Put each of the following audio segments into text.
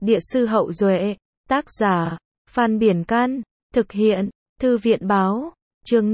Địa sư Hậu Duệ, tác giả, Phan Biển Can, thực hiện, Thư viện Báo, chương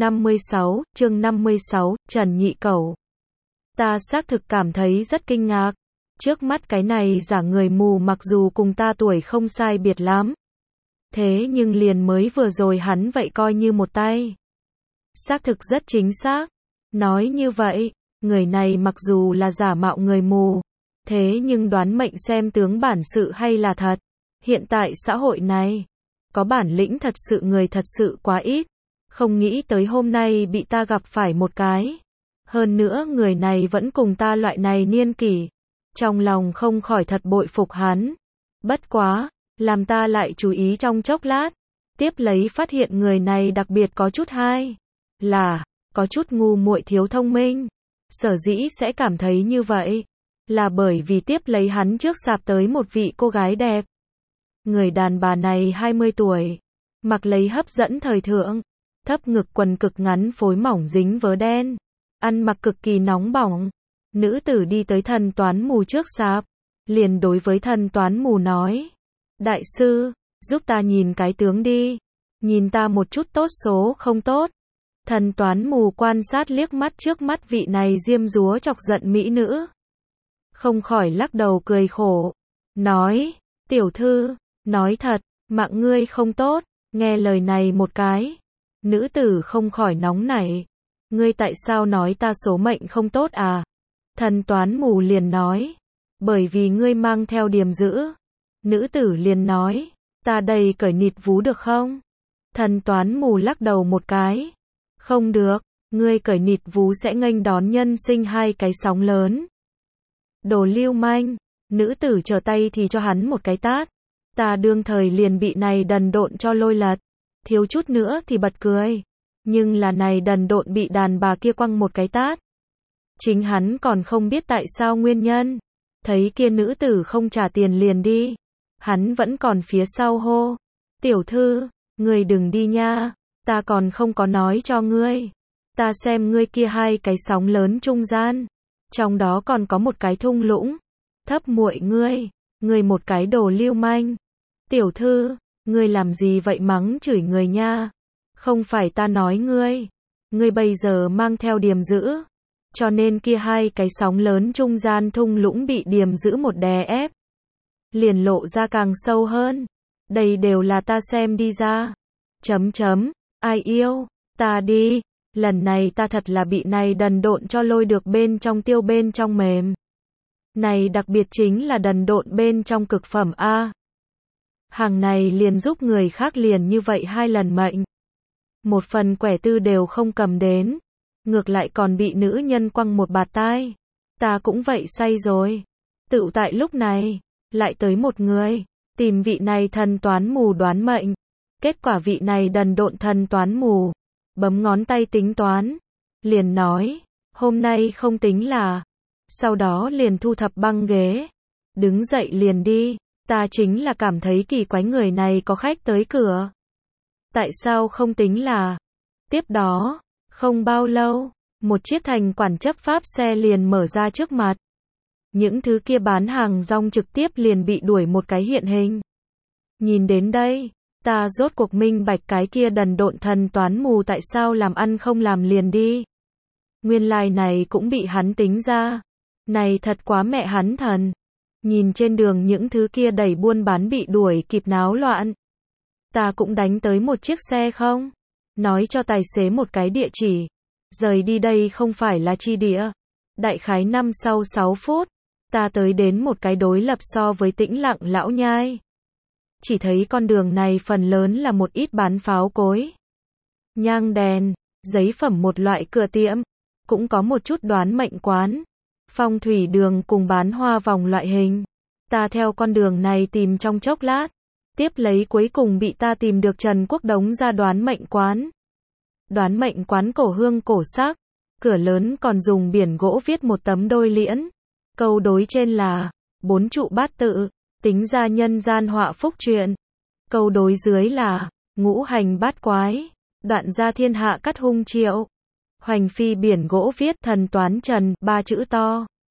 56, Trần Nhị Cẩu. Ta xác thực cảm thấy rất kinh ngạc. Trước mắt cái này giả người mù mặc dù cùng ta tuổi không sai biệt lắm. Thế nhưng liền mới vừa rồi hắn vậy coi như một tay. Xác thực rất chính xác. Nói như vậy, người này mặc dù là giả mạo người mù, thế nhưng đoán mệnh xem tướng bản sự hay là thật. Hiện tại xã hội này, có bản lĩnh thật sự người thật sự quá ít. Không nghĩ tới hôm nay bị ta gặp phải một cái. Hơn nữa người này vẫn cùng ta loại này niên kỷ. Trong lòng không khỏi thật bội phục hắn. Bất quá, làm ta lại chú ý trong chốc lát. Tiếp lấy phát hiện người này đặc biệt có chút là có chút ngu muội thiếu thông minh. Sở dĩ sẽ cảm thấy như vậy là bởi vì tiếp lấy hắn trước sạp tới một vị cô gái đẹp. Người đàn bà này 20 tuổi, mặc lấy hấp dẫn thời thượng, thấp ngực quần cực ngắn phối mỏng dính vớ đen, ăn mặc cực kỳ nóng bỏng. Nữ tử đi tới thần toán mù trước sạp, liền đối với thần toán mù nói: "Đại sư, giúp ta nhìn cái tướng đi, nhìn ta một chút tốt số không tốt." Thần toán mù quan sát liếc mắt trước mắt vị này diêm dúa chọc giận mỹ nữ, không khỏi lắc đầu cười khổ, nói: "Tiểu thư, nói thật, mạng ngươi không tốt." Nghe lời này một cái, nữ tử không khỏi nóng nảy: "Ngươi tại sao nói ta số mệnh không tốt à?" Thần toán mù liền nói: "Bởi vì ngươi mang theo điềm dữ." Nữ tử liền nói: "Ta đây cởi nịt vú được không?" Thần toán mù lắc đầu một cái: "Không được, ngươi cởi nịt vú sẽ nghênh đón nhân sinh hai cái sóng lớn." Đồ lưu manh. Nữ tử trở tay thì cho hắn một cái tát. Ta đương thời liền bị này đần độn cho lôi lật, thiếu chút nữa thì bật cười. Nhưng là này đần độn bị đàn bà kia quăng một cái tát. Chính hắn còn không biết tại sao nguyên nhân. Thấy kia nữ tử không trả tiền liền đi, hắn vẫn còn phía sau hô: "Tiểu thư, ngươi đừng đi nha, ta còn không có nói cho ngươi. Ta xem ngươi kia hai cái sóng lớn trung gian, trong đó còn có một cái thung lũng. Thấp muội ngươi một cái đồ lưu manh. Tiểu thư, ngươi làm gì vậy?" Mắng chửi người nha. "Không phải ta nói ngươi bây giờ mang theo điềm dữ, cho nên kia hai cái sóng lớn trung gian thung lũng bị điềm dữ một đè ép, liền lộ ra càng sâu hơn. Đây đều là ta xem đi ra. Ai yêu, ta đi. Lần này ta thật là bị này đần độn cho lôi được bên trong tiêu bên trong mềm. Này đặc biệt chính là đần độn bên trong cực phẩm a. Hàng này liền giúp người khác liền như vậy 2 lần mệnh. Một phần quẻ tư đều không cầm đến, ngược lại còn bị nữ nhân quăng một bạt tai. Ta cũng vậy say rồi." Tựu tại lúc này, lại tới một người, tìm vị này thần toán mù đoán mệnh. Kết quả vị này đần độn thần toán mù, bấm ngón tay tính toán, liền nói: "Hôm nay không tính là." Sau đó liền thu thập băng ghế, đứng dậy liền đi. Ta chính là cảm thấy kỳ quái người này có khách tới cửa. Tại sao không tính là? Tiếp đó, không bao lâu, một chiếc thành quản chấp pháp xe liền mở ra trước mặt. Những thứ kia bán hàng rong trực tiếp liền bị đuổi một cái hiện hình. Nhìn đến đây, ta rốt cuộc minh bạch cái kia đần độn thần toán mù tại sao làm ăn không làm liền đi. Nguyên lai này cũng bị hắn tính ra. Này thật quá mẹ hắn thần. Nhìn trên đường những thứ kia đẩy buôn bán bị đuổi kịp náo loạn. Ta cũng đánh tới một chiếc xe không? Nói cho tài xế một cái địa chỉ. Rời đi đây không phải là chi địa. Đại khái 5-6 phút, ta tới đến một cái đối lập so với Tĩnh Lặng lão nhai. Chỉ thấy con đường này phần lớn là một ít bán pháo cối, nhang đèn, giấy phẩm một loại cửa tiệm. Cũng có một chút đoán mệnh quán, phong thủy đường cùng bán hoa vòng loại hình. Ta theo con đường này tìm trong chốc lát. Tiếp lấy cuối cùng bị ta tìm được Trần Quốc Đống ra đoán mệnh quán. Đoán mệnh quán cổ hương cổ sắc. Cửa lớn còn dùng biển gỗ viết một tấm đôi liễn. Câu đối trên là 4 trụ bát tự, tính ra nhân gian họa phúc chuyện. Câu đối dưới là ngũ hành bát quái, đoạn ra thiên hạ cắt hung triệu. Hoành phi biển gỗ viết thần toán Trần 3 chữ to.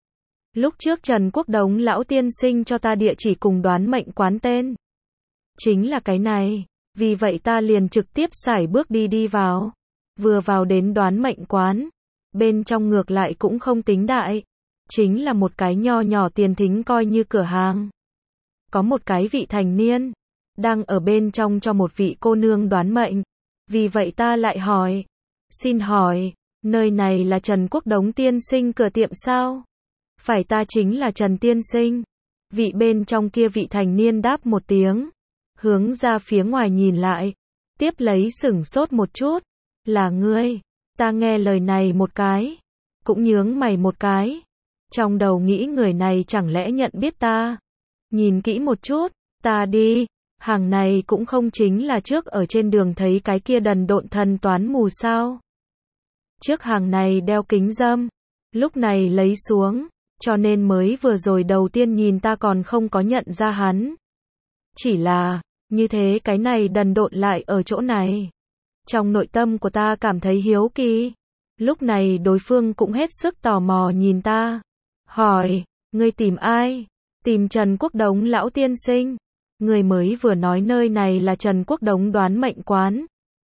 Lúc trước Trần Quốc Đống lão tiên sinh cho ta địa chỉ cùng đoán mệnh quán tên. Chính là cái này, vì vậy ta liền trực tiếp sải bước đi vào. Vừa vào đến đoán mệnh quán, bên trong ngược lại cũng không tính đại, chính là một cái nho nhỏ tiền thính coi như cửa hàng. Có một cái vị thành niên, đang ở bên trong cho một vị cô nương đoán mệnh, vì vậy ta lại hỏi, xin hỏi, nơi này là Trần Quốc Đống tiên sinh cửa tiệm sao? Phải, ta chính là Trần tiên sinh. Vị bên trong kia vị thành niên đáp một tiếng, hướng ra phía ngoài nhìn lại, tiếp lấy sửng sốt một chút, là ngươi. Ta nghe lời này một cái, cũng nhướng mày một cái, trong đầu nghĩ người này chẳng lẽ nhận biết ta. Nhìn kỹ một chút, ta đi, hàng này cũng không chính là trước ở trên đường thấy cái kia đần độn thần toán mù sao. Trước hàng này đeo kính râm, lúc này lấy xuống, cho nên mới vừa rồi đầu tiên nhìn ta còn không có nhận ra hắn. Chỉ là, như thế cái này đần độn lại ở chỗ này. Trong nội tâm của ta cảm thấy hiếu kỳ. Lúc này đối phương cũng hết sức tò mò nhìn ta. Hỏi, ngươi tìm ai? Tìm Trần Quốc Đống lão tiên sinh. Người mới vừa nói nơi này là Trần Quốc Đống đoán mệnh quán.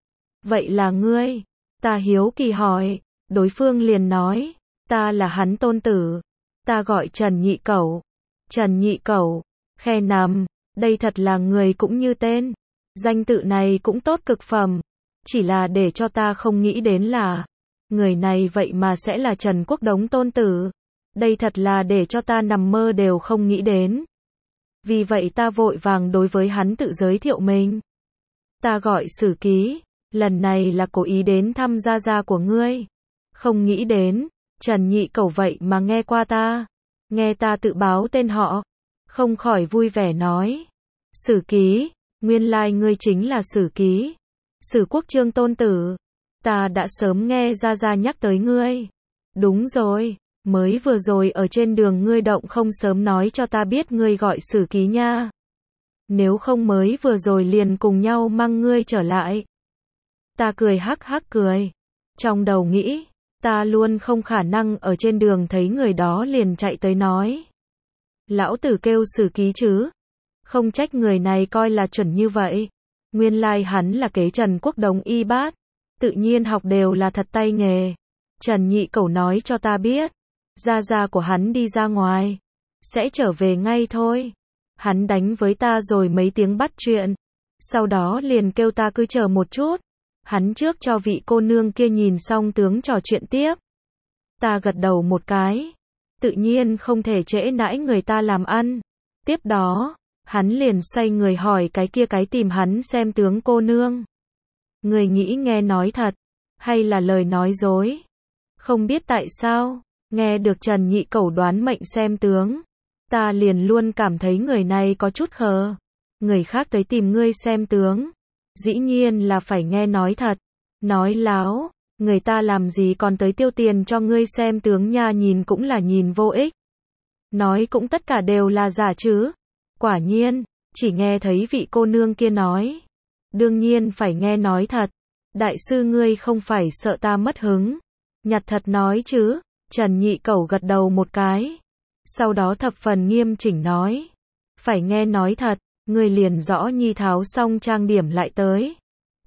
Vậy là ngươi? Ta hiếu kỳ hỏi. Đối phương liền nói, ta là hắn tôn tử. Ta gọi Trần Nhị Cẩu. Trần Nhị Cẩu, khe nằm, đây thật là người cũng như tên. Danh tự này cũng tốt cực phẩm. Chỉ là để cho ta không nghĩ đến là, người này vậy mà sẽ là Trần Quốc Đống tôn tử. Đây thật là để cho ta nằm mơ đều không nghĩ đến. Vì vậy ta vội vàng đối với hắn tự giới thiệu mình. Ta gọi Sử Ký, lần này là cố ý đến thăm gia gia của ngươi. Không nghĩ đến, Trần Nhị Cẩu vậy mà nghe qua ta. Nghe ta tự báo tên họ, không khỏi vui vẻ nói. Sử Ký, nguyên lai ngươi chính là Sử Ký. Sử Quốc Trương tôn tử. Ta đã sớm nghe gia gia nhắc tới ngươi. Đúng rồi, mới vừa rồi ở trên đường ngươi động không sớm nói cho ta biết ngươi gọi Sử Ký nha. Nếu không mới vừa rồi liền cùng nhau mang ngươi trở lại. Ta cười hắc hắc cười. Trong đầu nghĩ, ta luôn không khả năng ở trên đường thấy người đó liền chạy tới nói. Lão tử kêu Sử Ký chứ. Không trách người này coi là chuẩn như vậy. Nguyên lai hắn là kế Trần Quốc Đống y bát. Tự nhiên học đều là thật tay nghề. Trần Nhị Cẩu nói cho ta biết. Gia gia của hắn đi ra ngoài. Sẽ trở về ngay thôi. Hắn đánh với ta rồi mấy tiếng bắt chuyện. Sau đó liền kêu ta cứ chờ một chút. Hắn trước cho vị cô nương kia nhìn xong tướng trò chuyện tiếp. Ta gật đầu một cái. Tự nhiên không thể trễ nãi người ta làm ăn. Tiếp đó, hắn liền xoay người hỏi cái tìm hắn xem tướng cô nương. Người nghĩ nghe nói thật, hay là lời nói dối? Không biết tại sao, nghe được Trần Nhị Cẩu đoán mệnh xem tướng. Ta liền luôn cảm thấy người này có chút khờ. Người khác tới tìm ngươi xem tướng. Dĩ nhiên là phải nghe nói thật. Nói láo, người ta làm gì còn tới tiêu tiền cho ngươi xem tướng nha, nhìn cũng là nhìn vô ích. Nói cũng tất cả đều là giả chứ. Quả nhiên, chỉ nghe thấy vị cô nương kia nói. Đương nhiên phải nghe nói thật. Đại sư ngươi không phải sợ ta mất hứng. Nhặt thật nói chứ. Trần Nhị Cẩu gật đầu một cái. Sau đó thập phần nghiêm chỉnh nói. Phải nghe nói thật. Ngươi liền rõ nhi tháo xong trang điểm lại tới.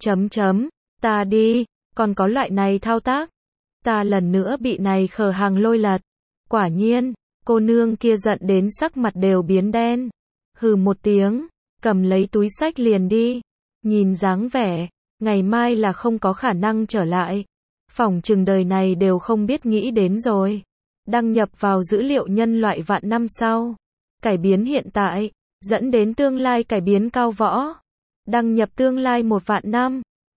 Ta đi, còn có loại này thao tác. Ta lần nữa bị này khờ hàng lôi lật. Quả nhiên, cô nương kia giận đến sắc mặt đều biến đen. Hừ một tiếng, cầm lấy túi xách liền đi. Nhìn dáng vẻ, ngày mai là không có khả năng trở lại. Phỏng chừng đời này đều không biết nghĩ đến rồi. Đăng nhập vào dữ liệu nhân loại vạn năm sau. Cải biến hiện tại, dẫn đến tương lai cải biến cao võ. Đăng nhập tương lai 1 vạn năm.